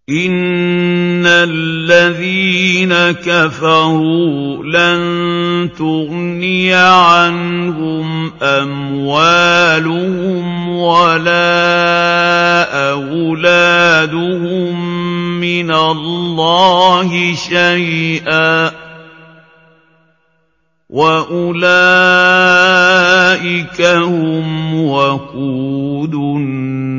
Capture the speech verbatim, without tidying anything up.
إِنَّ الَّذِينَ كَفَرُوا لَن تُغْنِيَ عَنْهُمْ أَمْوَالُهُمْ وَلَا أَوْلَادُهُم مِّنَ اللَّهِ شَيْئًا وَأُولَٰئِكَ هُمْ وَقُودُ النَّارِ